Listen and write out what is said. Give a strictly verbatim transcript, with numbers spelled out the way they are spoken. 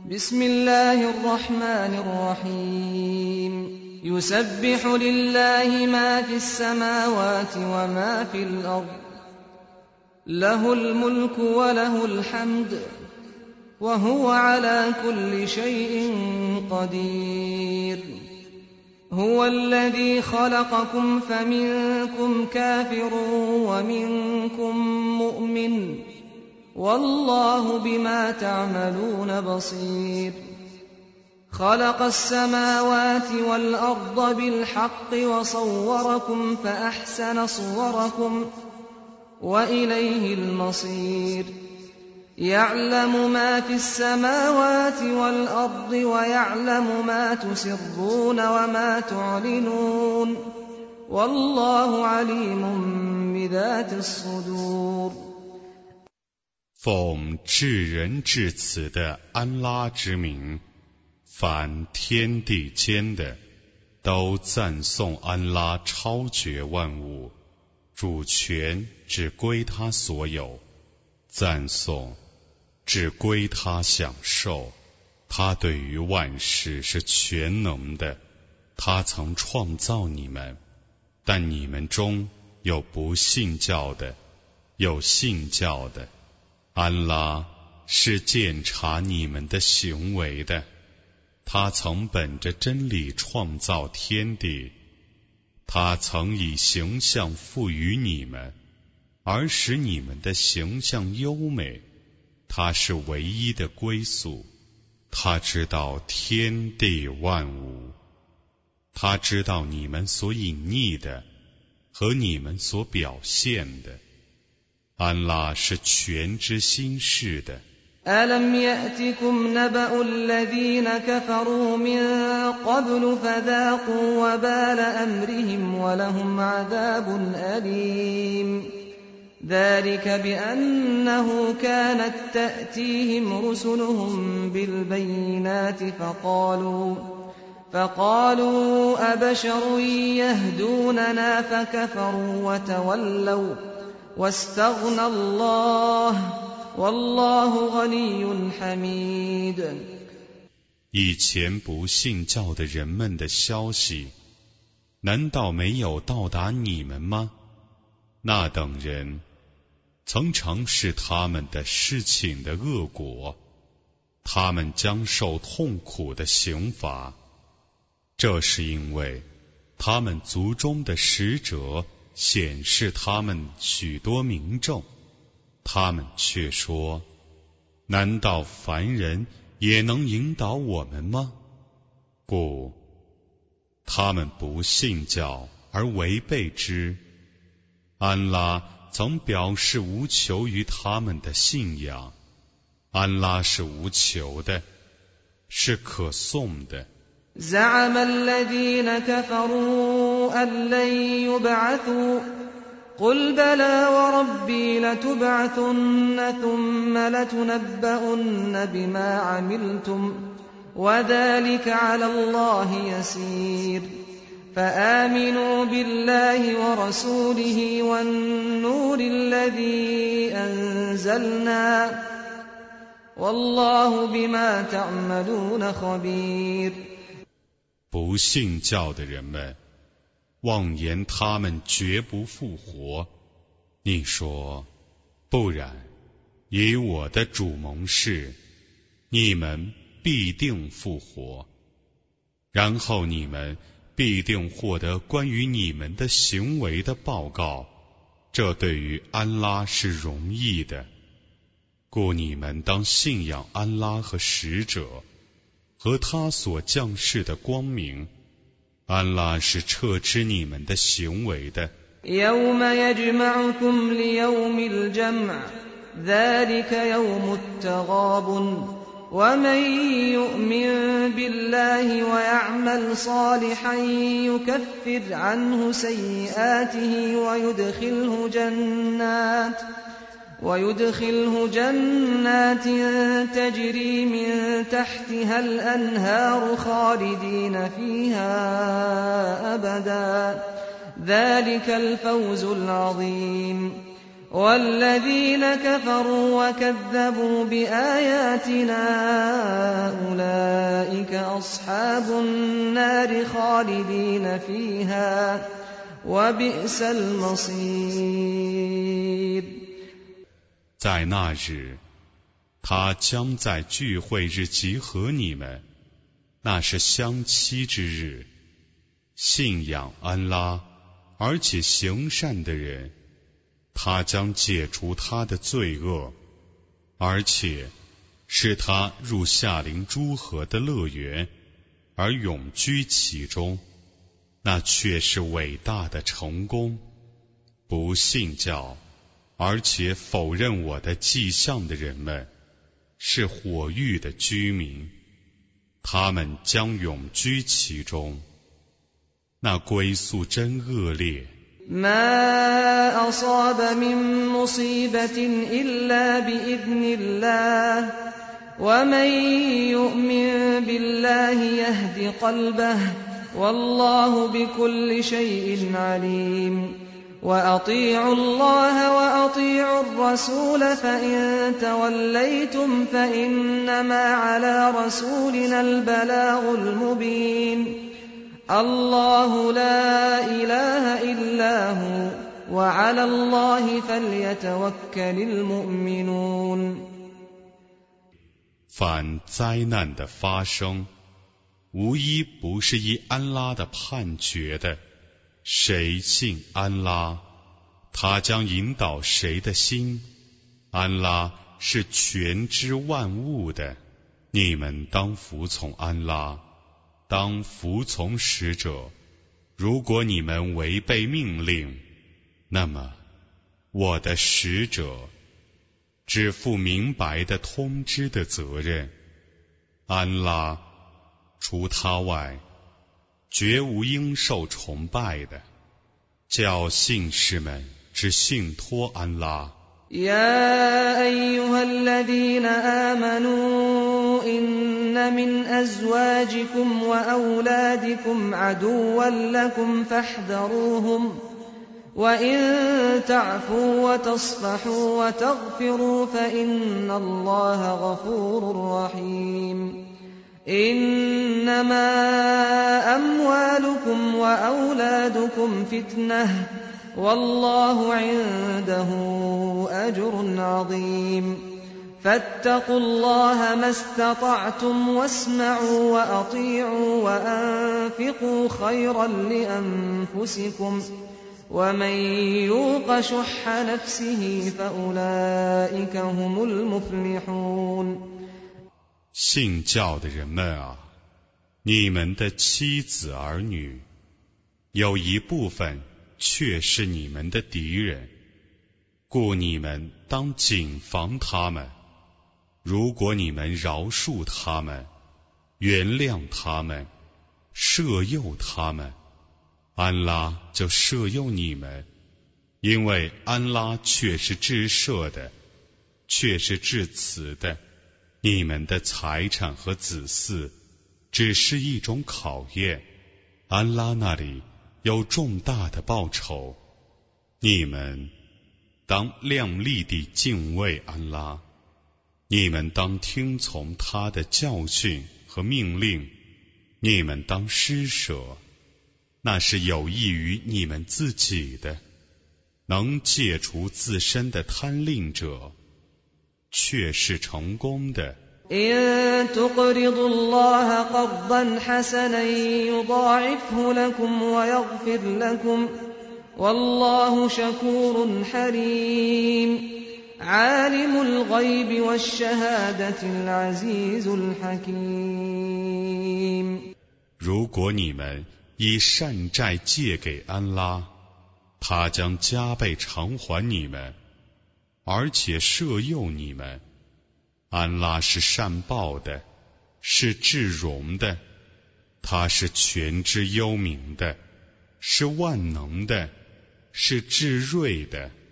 بسم الله الرحمن الرحيم يسبح لله ما في السماوات وما في الأرض له الملك وله الحمد وهو على كل شيء قدير هو الذي خلقكم فمنكم كافر ومنكم مؤمن والله بما تعملون بصير خلق السماوات والأرض بالحق وصوركم فأحسن صوركم وإليه المصير يعلم ما في السماوات والأرض ويعلم ما تسرون وما تعلنون والله عليم بذات الصدور 奉至仁至慈的安拉之名，凡天地间的都赞颂安拉超绝万物，主权只归他所有，赞颂只归他享受，他对于万事是全能的，他曾创造你们，但你们中有不信教的，有信教的。安拉是鉴察你们的行为的，他曾本着真理创造天地，他曾以形象赋予你们，而使你们的形象优美，他是唯一的归宿，他知道天地万物，他知道你们所隐匿的和你们所表现的，安拉是全知心事的。 ألم يأتكم نبأ الذين كفروا من قبل فذاقوا وبال أمرهم ولهم عذاب أليم ذلك بأنه كانت تأتيهم رسلهم بالبينات فقالوا فقالوا أبشر يهدوننا فكفروا وتولوا واستغنى الله والله غني حميد 以前不信教的人们的消息，难道没有到达你们吗？那等人曾尝试他们的事情的恶果，他们将受痛苦的刑罚，这是因为他们族中的使者显示他们许多明证，他们却说，难道凡人也能引导我们吗？故他们不信教而违背之，安拉曾表示无求于他们的信仰，安拉是无求的，是可颂的。 زعم الذين كفروا أن لن يبعثوا قل بلى وربي لتبعثن ثم لتنبؤن بما عملتم وذلك على الله يسير فآمنوا بالله ورسوله والنور الذي أنزلنا والله بما تعملون خبير 不信教的人们妄言他们绝不复活，你说，不然，以我的主盟誓，你们必定复活，然后你们必定获得关于你们的行为的报告，这对于安拉是容易的，故你们当信仰安拉和使者和他所降世的光明，安拉是彻知你们的行为的。 يوم يجمعكم ليوم الجمع ذلك يوم التغابن ومن يؤمن بالله ويعمل صالحا يكفر عنه سيئاته ويدخله جنات ويدخله جنات تجري من تحتها الأنهار خالدين فيها أبدا ذلك الفوز العظيم والذين كفروا وكذبوا بآياتنا أولئك أصحاب النار خالدين فيها وبئس المصير。 在那日，他将在聚会日集合你们，那是相期之日。信仰安拉而且行善的人，他将解除他的罪恶，而且使他入夏灵诸河的乐园，而永居其中，那却是伟大的成功。不信教而且否认我的迹象的人们，是火狱的居民，他们将永居其中，那归宿真恶劣。 ما أصاب من مصيبة إلا بإذن الله ومن يؤمن بالله يهد قلبه والله بكل شيء عليم وأطيعوا الله وأطيعوا الرسول فإن توليتم فإنما على رسولنا البلاغ المبين الله لا إله إلا هو وعلى الله فليتوكل المؤمنون。 凡灾难的发生，无一不是依安拉的判决的。谁信安拉，他将引导谁的心。安拉是全知万物的，你们当服从安拉，当服从使者。如果你们违背命令，那么我的使者只负明白的通知的责任。安拉除他外，绝无应受崇拜的，叫信士们只信托安拉。 يا أيها الذين آمنوا إن من أزواجكم وأولادكم عدوا لكم فاحذروهم وإن تعفوا وتصفحوا وتغفروا فإن الله غفور رحيم إنما أموالكم وأولادكم فتنة والله عنده أجر عظيم فاتقوا الله ما استطعتم واسمعوا وأطيعوا وأنفقوا خيرا لأنفسكم ومن يوق شح نفسه فأولئك هم المفلحون。 信教的人们啊，你们的妻子儿女，有一部分却是你们的敌人，故你们当谨防他们。如果你们饶恕他们，原谅他们，赦宥他们，安拉就赦宥你们，因为安拉却是至赦的，却是至慈的。你们的财产和子嗣只是一种考验，安拉那里有重大的报酬。你们当亮丽地敬畏安拉，你们当听从他的教训和命令，你们当施舍，那是有益于你们自己的。能戒除自身的贪吝者，却是成功的。 إن تقرضوا الله قرضا حسنا يضاعفه لكم ويغفر لكم والله شكور حليم عالم الغيب والشهادة العزيز الحكيم。 如果你们以善债借给安拉，他将加倍偿还你们，而且赦宥你们。安拉是善报的，是至荣的，他是全知幽冥的，是万能的，是至睿的。